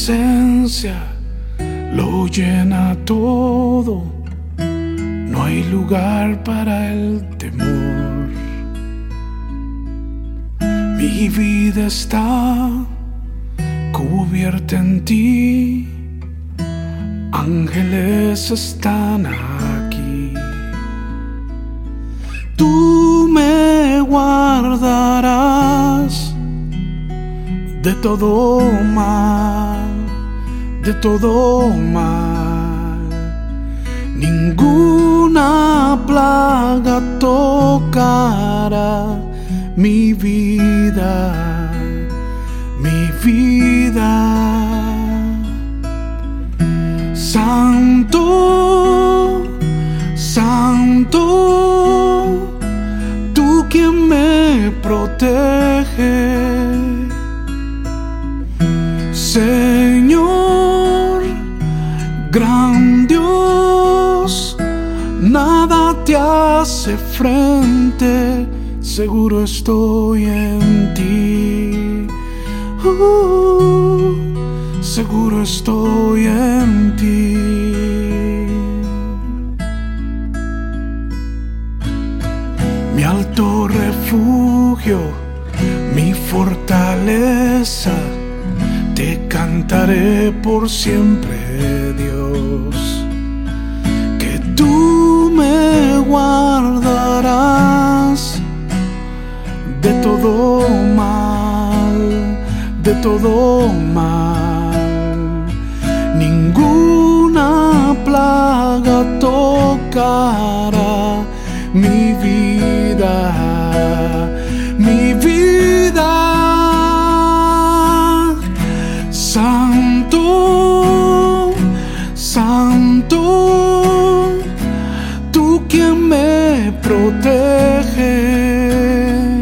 presencia lo llena todo, no hay lugar para el temor. Mi vida está cubierta en ti, ángeles están aquí. Tú me guardarás de todo mal, de todo mal. Ninguna plaga tocará mi vida, mi vida. Santo, santo, tú quien me protege. Señor, gran Dios, nada te hace frente, seguro estoy en ti. Seguro estoy en ti. Mi alto refugio, mi fortaleza, te cantaré por siempre, Dios, que tú me guardarás de todo mal, de todo mal. Ninguna plaga tocará mi vida, mi vida. Santo, santo, tú quien me protege.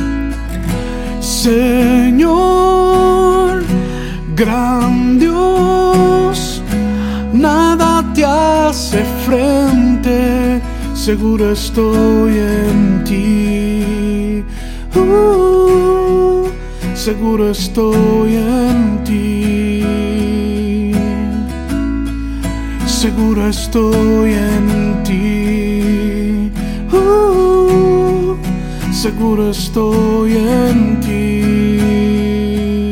Señor, gran Dios, nada te hace frente, seguro estoy en ti. Seguro estoy en ti. Seguro estoy en ti. Seguro estoy en ti.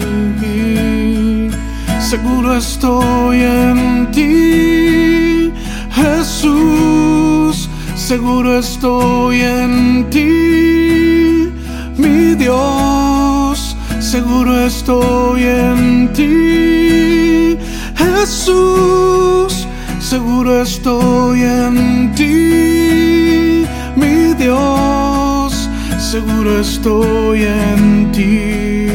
Seguro estoy en ti, Jesús. Seguro estoy en ti, mi Dios. Seguro estoy en ti, Jesús. Seguro estoy en ti, mi Dios. Seguro estoy en ti.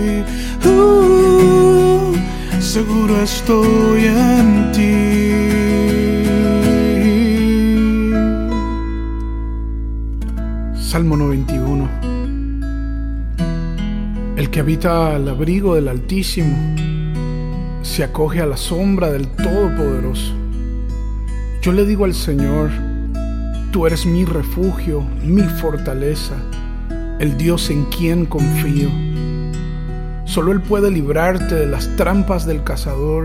Seguro estoy en ti. Salmo 91. El que habita al abrigo del Altísimo se acoge a la sombra del Todopoderoso. Yo le digo al Señor: tú eres mi refugio, mi fortaleza, el Dios en quien confío. Solo Él puede librarte de las trampas del cazador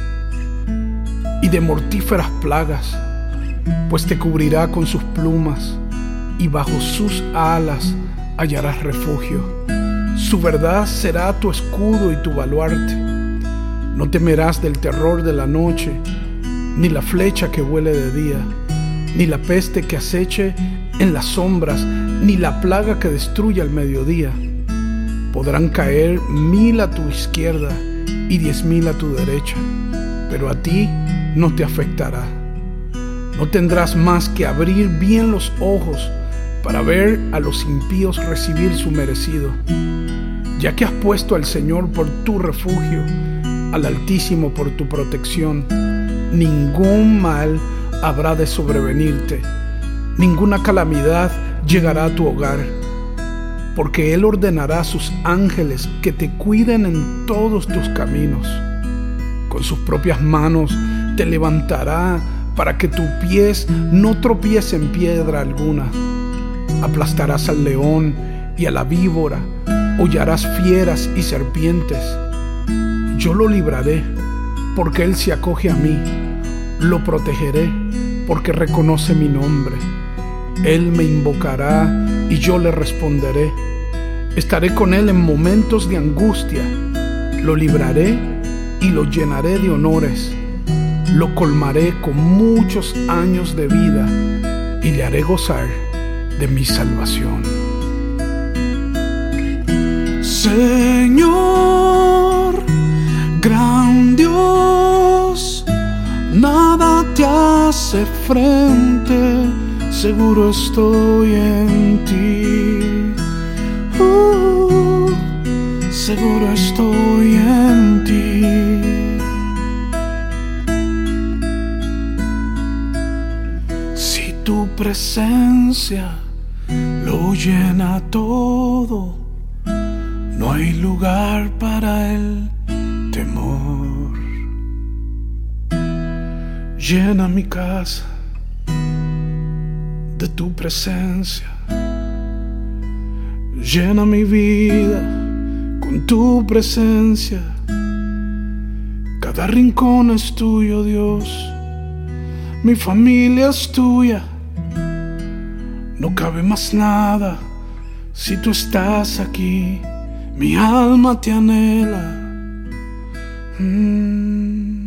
y de mortíferas plagas, pues te cubrirá con sus plumas y bajo sus alas hallarás refugio. Su verdad será tu escudo y tu baluarte. No temerás del terror de la noche, ni la flecha que vuele de día, ni la peste que aceche en las sombras, ni la plaga que destruye al mediodía. Podrán caer 1000 a tu izquierda y 10.000 a tu derecha, pero a ti no te afectará. No tendrás más que abrir bien los ojos para ver a los impíos recibir su merecido. Ya que has puesto al Señor por tu refugio, al Altísimo por tu protección, ningún mal habrá de sobrevenirte, ninguna calamidad llegará a tu hogar, porque Él ordenará a sus ángeles que te cuiden en todos tus caminos. Con sus propias manos te levantará para que tus pies no tropiece en piedra alguna. Aplastarás al león y a la víbora, hollarás fieras y serpientes. Yo lo libraré, porque Él se acoge a mí. Lo protegeré, porque reconoce mi nombre. Él me invocará y yo le responderé. Estaré con Él en momentos de angustia. Lo libraré y lo llenaré de honores. Lo colmaré con muchos años de vida y le haré gozar de mi salvación. Señor, gran Dios, nada te hace frente, seguro estoy en ti. Seguro estoy en ti. Si tu presencia lo llena todo, no hay lugar para el temor. Llena mi casa de tu presencia. Llena mi vida con tu presencia. Cada rincón es tuyo, Dios. Mi familia es tuya. No cabe más nada si tú estás aquí. Mi alma te anhela.